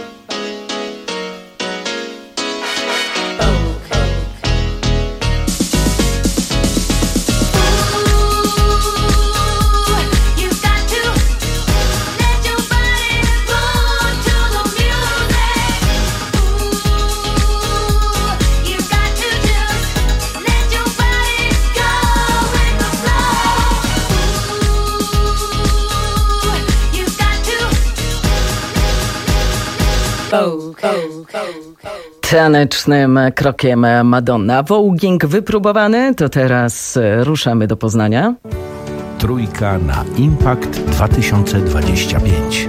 Tanecznym krokiem Madonna. Voguing wypróbowany, to teraz ruszamy do Poznania. Trójka na Impact dwa tysiące dwadzieścia pięć.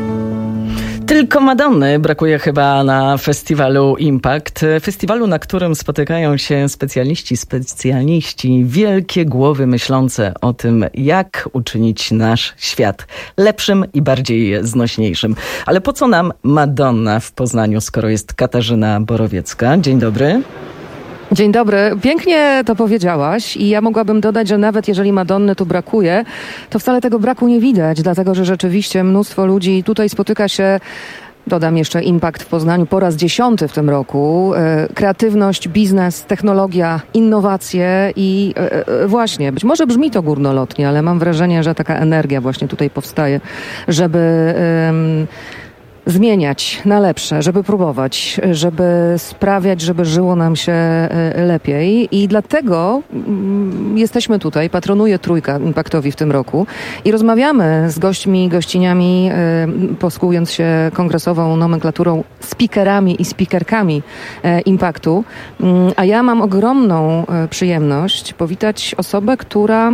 Tylko Madonny brakuje chyba na festiwalu Impact. Festiwalu, na którym spotykają się specjaliści, specjaliści, wielkie głowy myślące o tym, jak uczynić nasz świat lepszym i bardziej znośniejszym. Ale po co nam Madonna w Poznaniu, skoro jest Katarzyna Borowiecka? Dzień dobry. Dzień dobry. Pięknie to powiedziałaś i ja mogłabym dodać, że nawet jeżeli Madonny tu brakuje, to wcale tego braku nie widać, dlatego że rzeczywiście mnóstwo ludzi tutaj spotyka się. Dodam jeszcze Impact w Poznaniu po raz dziesiąty w tym roku. Kreatywność, biznes, technologia, innowacje i właśnie, być może brzmi to górnolotnie, ale mam wrażenie, że taka energia właśnie tutaj powstaje, żeby um, zmieniać na lepsze, żeby próbować, żeby sprawiać, żeby żyło nam się lepiej i dlatego mm, jesteśmy tutaj, patronuje Trójka Impactowi w tym roku i rozmawiamy z gośćmi, gościniami, y, posługując się kongresową nomenklaturą, speakerami i speakerkami y, Impactu, y, a ja mam ogromną y, przyjemność powitać osobę, która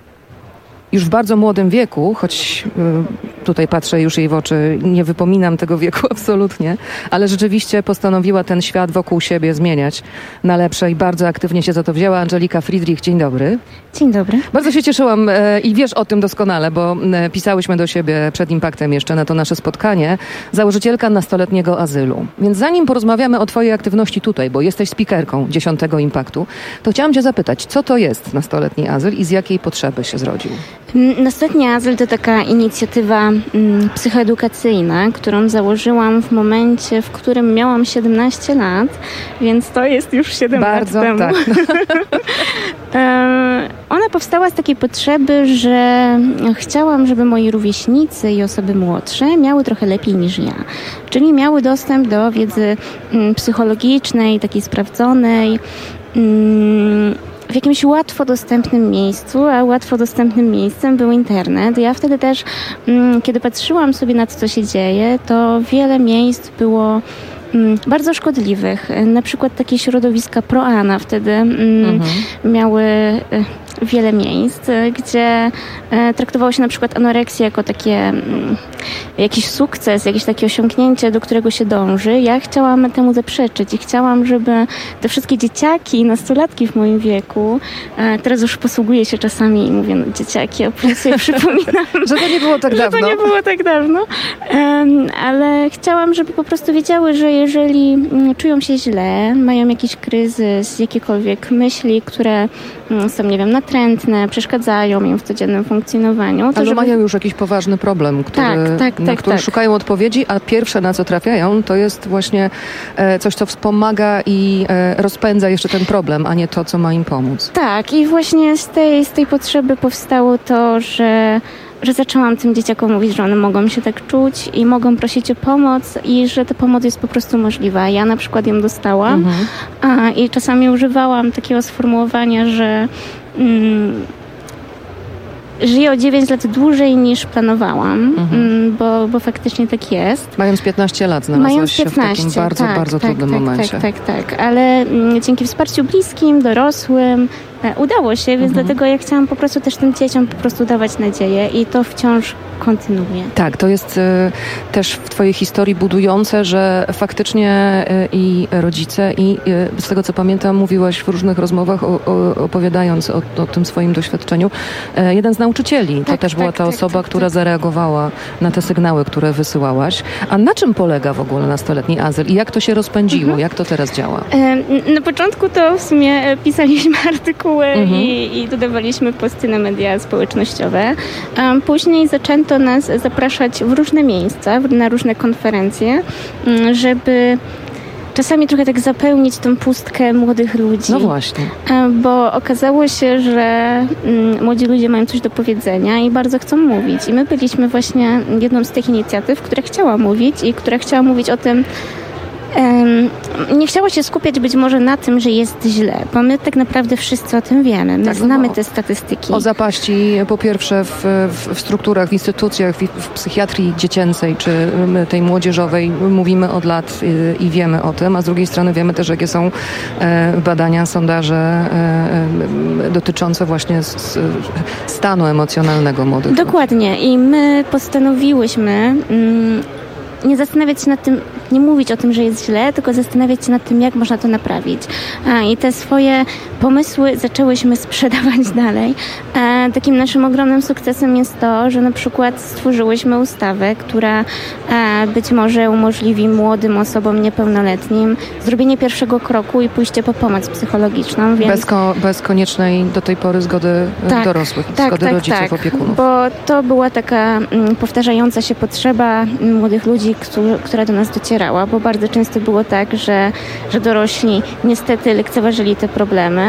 już w bardzo młodym wieku, choć y, tutaj patrzę już jej w oczy, nie wypominam tego wieku absolutnie, ale rzeczywiście postanowiła ten świat wokół siebie zmieniać na lepsze i bardzo aktywnie się za to wzięła. Angelika Friedrich, dzień dobry. Dzień dobry. Bardzo się cieszyłam y, i wiesz o tym doskonale, bo y, pisałyśmy do siebie przed Impactem jeszcze na to nasze spotkanie. Założycielka nastoletniego azylu. Więc zanim porozmawiamy o twojej aktywności tutaj, bo jesteś speakerką dziesiątego Impactu, to chciałam cię zapytać, co to jest nastoletni azyl i z jakiej potrzeby się zrodził? Nastoletni azyl to taka inicjatywa mm, psychoedukacyjna, którą założyłam w momencie, w którym miałam siedemnaście lat, więc to jest już siedem Bardzo, lat temu. Tak. e, ona powstała z takiej potrzeby, że chciałam, żeby moi rówieśnicy i osoby młodsze miały trochę lepiej niż ja. Czyli miały dostęp do wiedzy mm, psychologicznej, takiej sprawdzonej, mm, w jakimś łatwo dostępnym miejscu, a łatwo dostępnym miejscem był internet. Ja wtedy też, kiedy patrzyłam sobie na to, co się dzieje, to wiele miejsc było bardzo szkodliwych. Na przykład takie środowiska pro-ana wtedy mhm. miały wiele miejsc, gdzie traktowało się na przykład anoreksję jako takie jakiś sukces, jakieś takie osiągnięcie, do którego się dąży. Ja chciałam temu zaprzeczyć i chciałam, żeby te wszystkie dzieciaki, nastolatki w moim wieku, teraz już posługuję się czasami i mówię, no dzieciaki, a później sobie przypominam, że to nie było tak dawno. Że to nie było tak dawno. Um, ale chciałam, żeby po prostu wiedziały, że jeżeli czują się źle, mają jakiś kryzys, jakiekolwiek myśli, które są, nie wiem, natrętne, przeszkadzają im w codziennym funkcjonowaniu. To albo żeby... mają już jakiś poważny problem, który, tak, tak, na tak, który tak. szukają odpowiedzi, a pierwsze, na co trafiają, to jest właśnie e, coś, co wspomaga i e, rozpędza jeszcze ten problem, a nie to, co ma im pomóc. Tak, i właśnie z tej, z tej potrzeby powstało to, że że zaczęłam tym dzieciakom mówić, że one mogą się tak czuć i mogą prosić o pomoc i że ta pomoc jest po prostu możliwa. Ja na przykład ją dostałam mhm. a, i czasami używałam takiego sformułowania, że mm, żyję o dziewięć lat dłużej niż planowałam, mhm. bo, bo faktycznie tak jest. Mając piętnaście lat znalazłaś się w takim bardzo, tak, bardzo tak, trudnym tak, momencie. Tak, tak, tak, ale m, dzięki wsparciu bliskim, dorosłym e, udało się, więc mhm. dlatego ja chciałam po prostu też tym dzieciom po prostu dawać nadzieję i to wciąż kontynuuje. Tak, to jest y, też w twojej historii budujące, że faktycznie y, i rodzice i y, z tego co pamiętam mówiłaś w różnych rozmowach o, o, opowiadając o, o tym swoim doświadczeniu. Y, jeden z nauczycieli, to Tak, też tak, była ta tak, osoba, tak, która tak. zareagowała na te sygnały, które wysyłałaś. A na czym polega w ogóle nastoletni azyl i jak to się rozpędziło? Mhm. Jak to teraz działa? E, Na początku to w sumie e, pisaliśmy artykuły Mhm. i, i dodawaliśmy posty na media społecznościowe. E, Później zaczęto nas zapraszać w różne miejsca, w- na różne konferencje, m, żeby czasami trochę tak zapełnić tą pustkę młodych ludzi. No właśnie. E, Bo okazało się, że mm, młodzi ludzie mają coś do powiedzenia i bardzo chcą mówić. I my byliśmy właśnie jedną z tych inicjatyw, która chciała mówić i która chciała mówić o tym, em, nie chciała się skupiać być może na tym, że jest źle, bo my tak naprawdę wszyscy o tym wiemy. My Tak, no znamy bo te statystyki. O zapaści po pierwsze w, w, w strukturach, w instytucjach, w, w psychiatrii dziecięcej czy m, tej młodzieżowej mówimy od lat y, i wiemy o tym, a z drugiej strony wiemy też, jakie są e, badania, sondaże e, e, dotyczące właśnie s, s, stanu emocjonalnego młodych. Dokładnie. I my postanowiłyśmy mm, nie zastanawiać się nad tym, nie mówić o tym, że jest źle, tylko zastanawiać się nad tym, jak można to naprawić. A, I te swoje pomysły zaczęłyśmy sprzedawać dalej. A, takim naszym ogromnym sukcesem jest to, że na przykład stworzyłyśmy ustawę, która a, być może umożliwi młodym osobom niepełnoletnim zrobienie pierwszego kroku i pójście po pomoc psychologiczną. Więc... Bez, ko, bez koniecznej do tej pory zgody Tak, dorosłych, tak, zgody tak, rodziców, tak, opiekunów. bo to była taka mm, powtarzająca się potrzeba mm, młodych ludzi, którzy, która do nas docierała, bo bardzo często było tak, że, że dorośli niestety lekceważyli te problemy,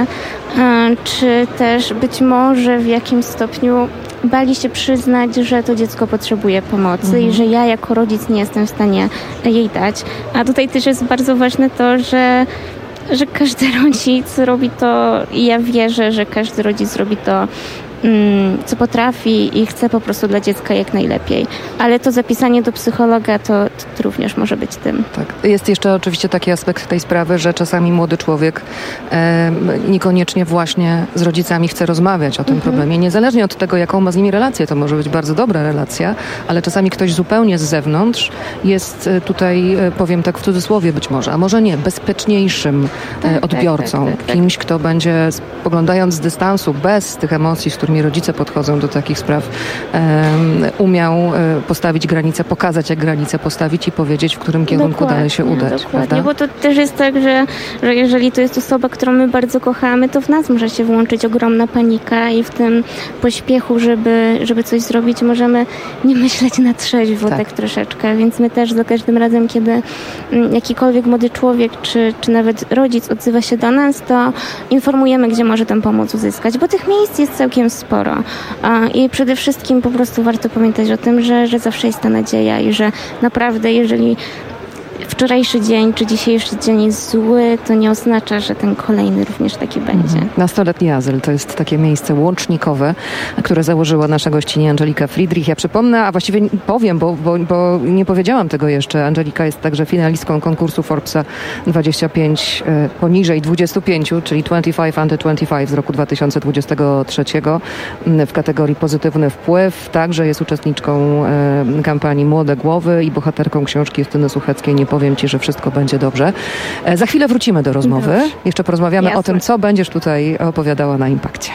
e, czy też być może w jakimś stopniu bali się przyznać, że to dziecko potrzebuje pomocy Mhm. i że ja jako rodzic nie jestem w stanie jej dać. A tutaj też jest bardzo ważne to, że że każdy rodzic robi to i ja wierzę, że każdy rodzic robi to, mm, co potrafi i chce po prostu dla dziecka jak najlepiej. Ale to zapisanie do psychologa to, to również może być tym. Tak. Jest jeszcze oczywiście taki aspekt tej sprawy, że czasami młody człowiek e, niekoniecznie właśnie z rodzicami chce rozmawiać o tym Mhm. problemie. Niezależnie od tego, jaką ma z nimi relację, to może być bardzo dobra relacja, ale czasami ktoś zupełnie z zewnątrz jest e, tutaj, e, powiem tak w cudzysłowie być może, a może nie, bezpieczniejszym Tak, e, tak, odbiorcą. tak, tak, tak. Kimś, kto będzie spoglądając z dystansu, bez tych emocji, z którymi rodzice podchodzą do takich spraw, e, umiał e, postawić granicę, pokazać jak granicę postawić i powiedzieć, w którym kierunku Dokładnie, dalej się udać. Dokładnie, Prawda? bo to też jest tak, że, że jeżeli to jest osoba, którą my bardzo kochamy, to w nas może się włączyć ogromna panika i w tym pośpiechu, żeby, żeby coś zrobić, możemy nie myśleć na trzeźwo tak. tak troszeczkę, więc my też za każdym razem, kiedy mm, jakikolwiek młody człowiek, czy, czy nawet rodzic odzywa się do nas, to informujemy, gdzie może tę pomoc uzyskać, bo tych miejsc jest całkiem sporo. A, I przede wszystkim po prostu warto pamiętać o tym, że, że zawsze jest ta nadzieja i że naprawdę, jeżeli wczorajszy dzień czy dzisiejszy dzień jest zły, to nie oznacza, że ten kolejny również taki będzie. Mhm. Nastoletni azyl to jest takie miejsce łącznikowe, które założyła nasza gościni Angelika Friedrich. Ja przypomnę, a właściwie powiem, bo, bo, bo nie powiedziałam tego jeszcze. Angelika jest także finalistką konkursu Forbesa dwadzieścia pięć e, poniżej dwudziestu pięciu, czyli dwadzieścia pięć under dwadzieścia pięć z roku dwa tysiące dwudziestego trzeciego m, w kategorii pozytywny wpływ. Także jest uczestniczką e, kampanii Młode Głowy i bohaterką książki Justyny Sucheckiej Nie powiem ci, że wszystko będzie dobrze. E, za chwilę wrócimy do rozmowy. Dobrze. Jeszcze porozmawiamy Jasne. o tym, co będziesz tutaj opowiadała na Impakcie.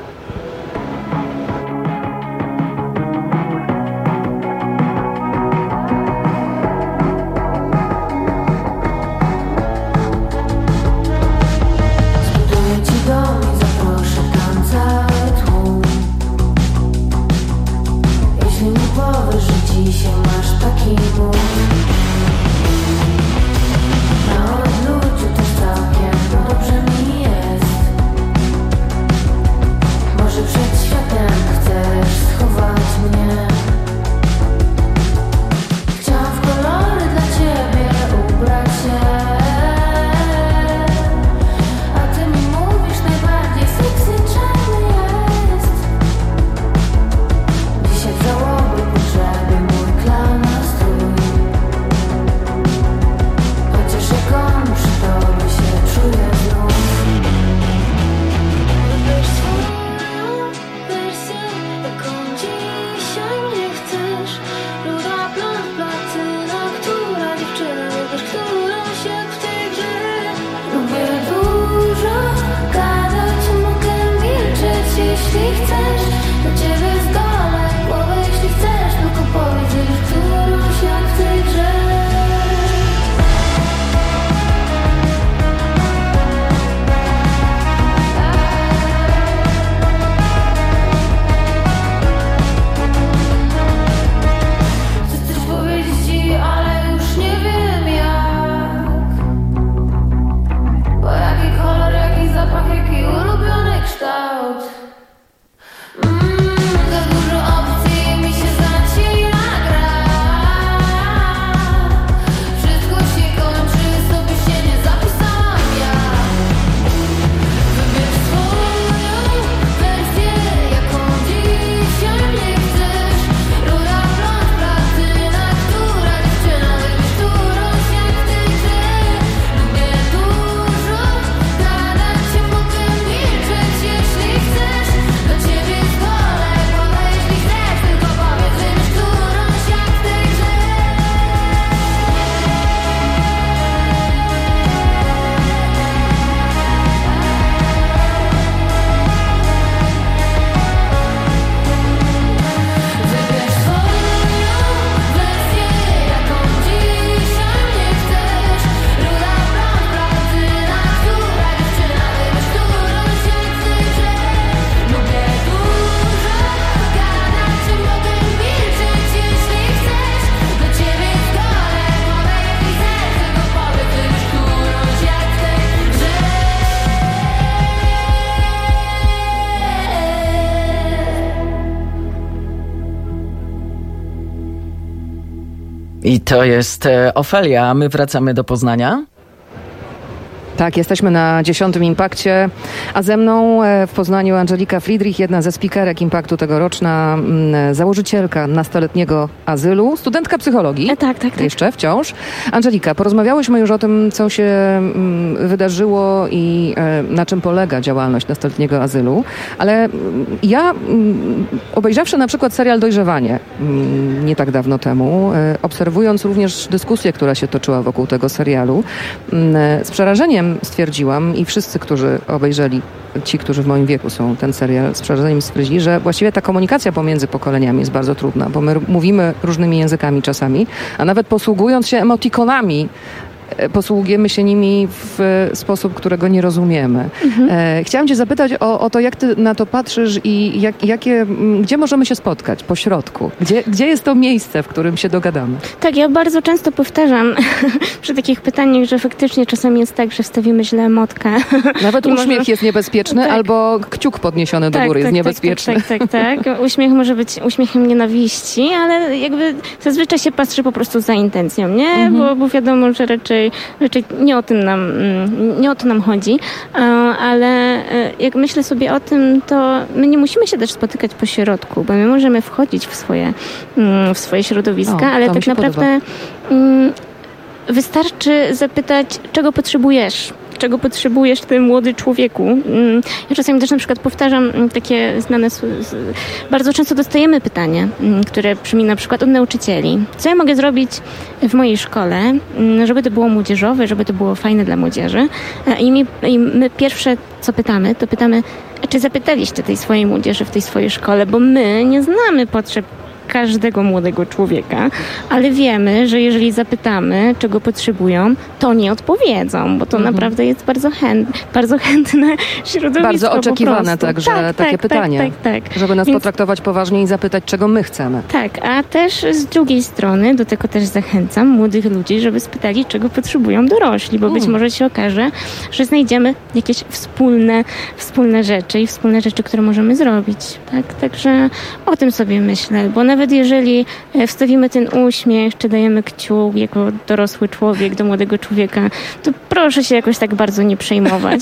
Zbuduję ci dom i zaproszę tam cały tłum. Jeśli mi powiesz, że dzisiaj masz taki mód. Na odludziu też całkiem dobrze mi jest. road. Mm, za dużo opcji mi się zacina gra. Wszystko się kończy, sobie się nie zapisałam ja. Wybierz swoją wersję, jaką dzisiaj mnie chcesz. Rura, blond, platyna, która dziewczyna, wybierz którąś jak w tej grze. Lubię dużo gadać się, potem milczeć, jeśli chcesz. Do ciebie zgolę, wolę, jeśli chcesz, tylko powiedz, wybierz którąś jak w tej grze. Wybierz swoją wersję, jaką dzisiaj mnie chcesz. Ruda, blond, platyna, która dziewczyna, wybierz którąś jak w tej grze. Lubię dużo gadać, czy mogę milczeć, jeśli chcesz. Do ciebie zgolę, wolę, jeśli chcesz, tylko powiedz, wybierz którąś jak w tej grze. I to jest e, Ofelia, a my wracamy do Poznania. Tak, jesteśmy na dziesiątym Impakcie, a ze mną e, w Poznaniu Angelika Friedrich, jedna ze spikerek Impaktu tegoroczna, m, założycielka nastoletniego azylu, studentka psychologii. E, tak, tak, tak. Jeszcze wciąż. Angelika, porozmawiałyśmy już o tym, co się m, wydarzyło i e, na czym polega działalność nastoletniego azylu, ale m, ja m, obejrzawszy na przykład serial Dojrzewanie m, nie tak dawno temu, e, obserwując również dyskusję, która się toczyła wokół tego serialu, m, z przerażeniem stwierdziłam i wszyscy, którzy obejrzeli, ci, którzy w moim wieku są, ten serial, z przerażeniem stwierdzili, że właściwie ta komunikacja pomiędzy pokoleniami jest bardzo trudna, bo my r- mówimy różnymi językami czasami, a nawet posługując się emotikonami, e, posługujemy się nimi w sposób, którego nie rozumiemy. Mhm. E, chciałam cię zapytać o, o to, jak ty na to patrzysz i jak, jakie, m, gdzie możemy się spotkać po środku? Gdzie, gdzie jest to miejsce, w którym się dogadamy? Tak, ja bardzo często powtarzam przy takich pytaniach, że faktycznie czasami jest tak, że wstawimy źle emotkę. Nawet I uśmiech może- jest niebezpieczny, Tak. albo kciuk podniesiony do Tak, góry tak, jest tak, niebezpieczny. Tak, tak, tak, tak. Uśmiech może być uśmiechem nienawiści, ale jakby zazwyczaj się patrzy po prostu za intencją, nie? Mhm. Bo, bo wiadomo, że raczej, raczej nie o tym nam, mm, nie o to nam chodzi, E, ale e, jak myślę sobie o tym, to my nie musimy się też spotykać po środku, bo my możemy wchodzić w swoje, mm, w swoje środowiska, O, ale to mi tak się naprawdę mm, wystarczy zapytać, czego potrzebujesz. Czego potrzebujesz, ty młody człowieku? Mm, Ja czasami też na przykład powtarzam mm, takie znane... s- s- Bardzo często dostajemy pytanie, mm, które brzmi na przykład od nauczycieli. Co ja mogę zrobić w mojej szkole, mm, żeby to było młodzieżowe, żeby to było fajne dla młodzieży? E, I, mi, i my pierwsze, co pytamy, to pytamy, czy zapytaliście tej swojej młodzieży w tej swojej szkole? Bo my nie znamy potrzeb każdego młodego człowieka, ale wiemy, że jeżeli zapytamy, czego potrzebują, to nie odpowiedzą, bo to Mhm. naprawdę jest bardzo, chęt, bardzo chętne środowisko. Bardzo po oczekiwane prostu. także tak, takie tak, pytanie, Tak, tak, tak. żeby nas Więc- potraktować poważnie i zapytać, czego my chcemy. Tak, a też z drugiej strony, do tego też zachęcam młodych ludzi, żeby spytali, czego potrzebują dorośli, bo być Mm. może się okaże, że znajdziemy jakieś wspólne, wspólne rzeczy i wspólne rzeczy, które możemy zrobić. Tak? Także o tym sobie myślę, bo nawet jeżeli e, wstawimy ten uśmiech, czy dajemy kciuk jako dorosły człowiek do młodego człowieka, to proszę się jakoś tak bardzo nie przejmować.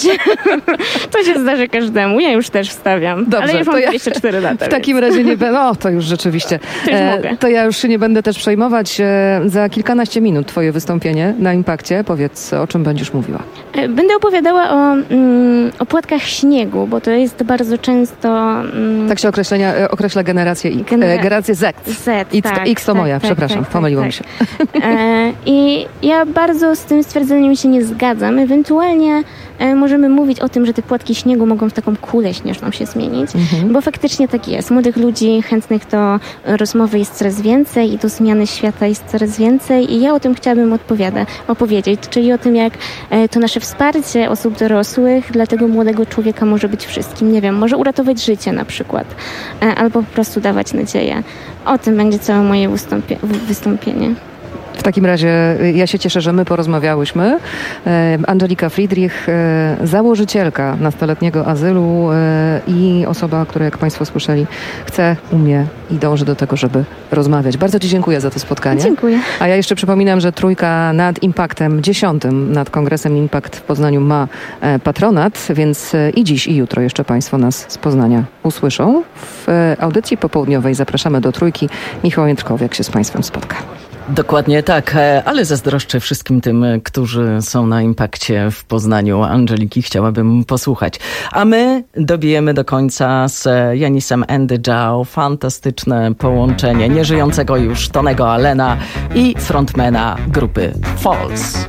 To się zdarzy każdemu, ja już też wstawiam, Dobrze, ale już to mam ja- dwadzieścia cztery lata. W takim razie nie będę. O, to już rzeczywiście. To już mogę. to ja już się nie będę też przejmować. E, za kilkanaście minut twoje wystąpienie na Impakcie. Powiedz, o czym będziesz mówiła. E, Będę opowiadała o, mm, o płatkach śniegu, bo to jest bardzo często... Mm, Tak się określenia, e, określa generację X. Genera- E, generację Z. Z, X, tak, X to tak, moja, tak, przepraszam, tak, pomyliło tak, mi się. E, I ja bardzo z tym stwierdzeniem się nie zgadzam. Ewentualnie e, możemy mówić o tym, że te płatki śniegu mogą w taką kulę śnieżną się zmienić, Mhm. bo faktycznie tak jest. Młodych ludzi chętnych do rozmowy jest coraz więcej i do zmiany świata jest coraz więcej i ja o tym chciałabym odpowiada, opowiedzieć, czyli o tym, jak e, to nasze wsparcie osób dorosłych dla tego młodego człowieka może być wszystkim. Nie wiem, może uratować życie na przykład, e, albo po prostu dawać nadzieję. O tym będzie całe moje wystąpie- w- wystąpienie. W takim razie ja się cieszę, że my porozmawiałyśmy. Angelika Friedrich, założycielka nastoletniego azylu i osoba, która, jak Państwo słyszeli, chce, umie i dąży do tego, żeby rozmawiać. Bardzo Ci dziękuję za to spotkanie. Dziękuję. A ja jeszcze przypominam, że Trójka nad Impaktem, dziesiątym nad Kongresem Impact w Poznaniu ma patronat, więc i dziś, i jutro jeszcze Państwo nas z Poznania usłyszą. W audycji popołudniowej zapraszamy do Trójki. Michał Jędrkowiak się z Państwem spotka. Dokładnie tak, ale zazdroszczę wszystkim tym, którzy są na Impakcie w Poznaniu. Angeliki chciałabym posłuchać. A my dobijemy do końca z Janisem and the Jao. Fantastyczne połączenie nieżyjącego już Tonego Allena i frontmana grupy Falls.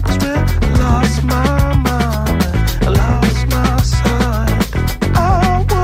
Lost my mind, lost my sight. I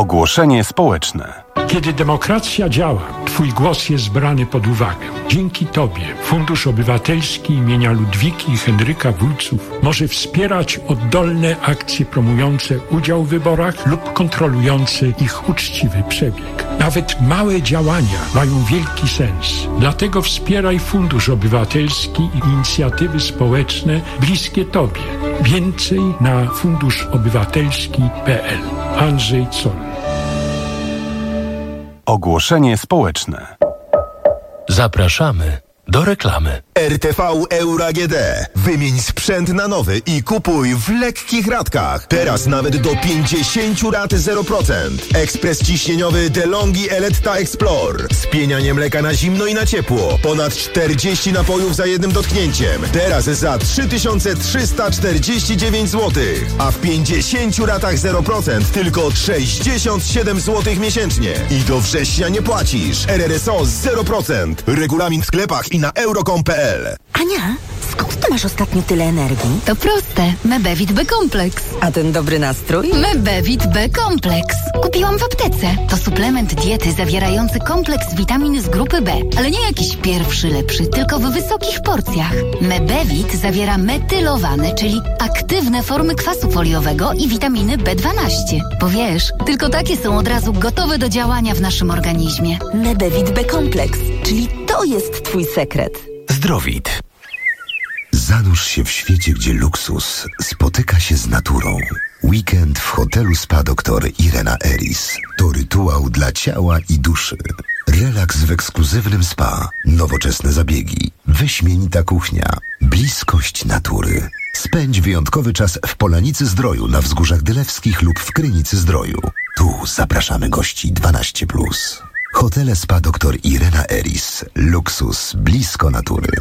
Ogłoszenie społeczne. Kiedy demokracja działa, Twój głos jest brany pod uwagę. Dzięki Tobie Fundusz Obywatelski imienia Ludwiki i Henryka Wójców może wspierać oddolne akcje promujące udział w wyborach lub kontrolujące ich uczciwy przebieg. Nawet małe działania mają wielki sens. Dlatego wspieraj Fundusz Obywatelski i inicjatywy społeczne bliskie Tobie. Więcej na funduszobywatelski kropka p l. Andrzej Zoll. Ogłoszenie społeczne. Zapraszamy do reklamy. R T V Euro A G D. Wymień sprzęt na nowy i kupuj w lekkich ratkach. Teraz nawet do pięćdziesiąt rat zero procent. Ekspres ciśnieniowy DeLonghi Eletta Explore. Spienianie mleka na zimno i na ciepło. Ponad czterdzieści napojów za jednym dotknięciem. Teraz za trzy tysiące trzysta czterdzieści dziewięć złotych. A w pięćdziesięciu ratach zero procent tylko sześćdziesiąt siedem złotych miesięcznie. I do września nie płacisz. R R S O zero procent. Regulamin w sklepach i na euro kropka com kropka p l. Ania, skąd ty masz ostatnio tyle energii? To proste. Mebevit B-Kompleks. A ten dobry nastrój? Mebevit B-Kompleks. Kupiłam w aptece. To suplement diety zawierający kompleks witamin z grupy B. Ale nie jakiś pierwszy lepszy, tylko w wysokich porcjach. Mebevit zawiera metylowane, czyli aktywne formy kwasu foliowego i witaminy B dwanaście. Bo wiesz, tylko takie są od razu gotowe do działania w naszym organizmie. Mebevit B-Kompleks, czyli to jest twój sekret. Zdrowit. Zanurz się w świecie, gdzie luksus spotyka się z naturą. Weekend w hotelu Spa doktor Irena Eris to rytuał dla ciała i duszy. Relaks w ekskluzywnym spa, nowoczesne zabiegi, wyśmienita kuchnia, bliskość natury. Spędź wyjątkowy czas w Polanicy Zdroju na Wzgórzach Dylewskich lub w Krynicy Zdroju. Tu zapraszamy gości dwanaście plus. Hotele Spa doktor Irena Eris. Luksus blisko natury.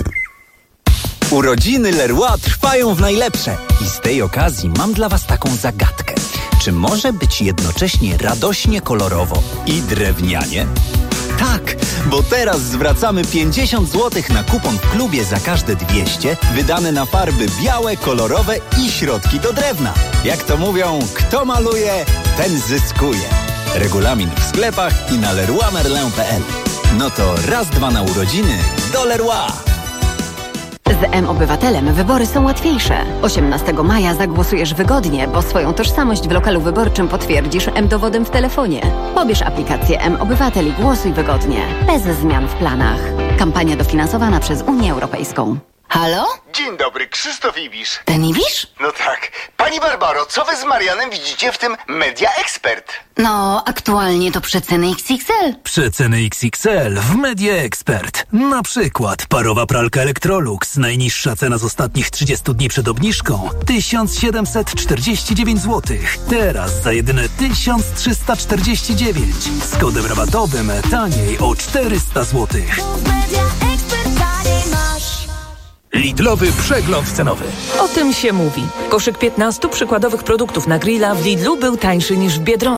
Urodziny Leroy trwają w najlepsze i z tej okazji mam dla Was taką zagadkę. Czy może być jednocześnie radośnie kolorowo i drewnianie? Tak, bo teraz zwracamy pięćdziesiąt złotych na kupon w klubie za każde dwieście wydane na farby białe, kolorowe i środki do drewna. Jak to mówią, kto maluje, ten zyskuje. Regulamin w sklepach i na leroy merlin kropka p l. No to raz, dwa na urodziny do Leroy. Z M-Obywatelem wybory są łatwiejsze. osiemnastego maja zagłosujesz wygodnie, bo swoją tożsamość w lokalu wyborczym potwierdzisz M-dowodem w telefonie. Pobierz aplikację M-Obywatel i głosuj wygodnie, bez zmian w planach. Kampania dofinansowana przez Unię Europejską. Halo? Dzień dobry, Krzysztof Ibisz. Ten Ibisz? No tak. Pani Barbaro, co wy z Marianem widzicie w tym Media Expert? No, aktualnie to przeceny X X L. Przeceny X X L w Media Expert. Na przykład parowa pralka Electrolux. Najniższa cena z ostatnich trzydziestu dni przed obniżką tysiąc siedemset czterdzieści dziewięć złotych. Teraz za jedyne tysiąc trzysta czterdzieści dziewięć. Z kodem rabatowym taniej o czterysta złotych. Lidlowy przegląd cenowy. O tym się mówi. Koszyk piętnastu przykładowych produktów na grilla w Lidlu był tańszy niż w Biedronce.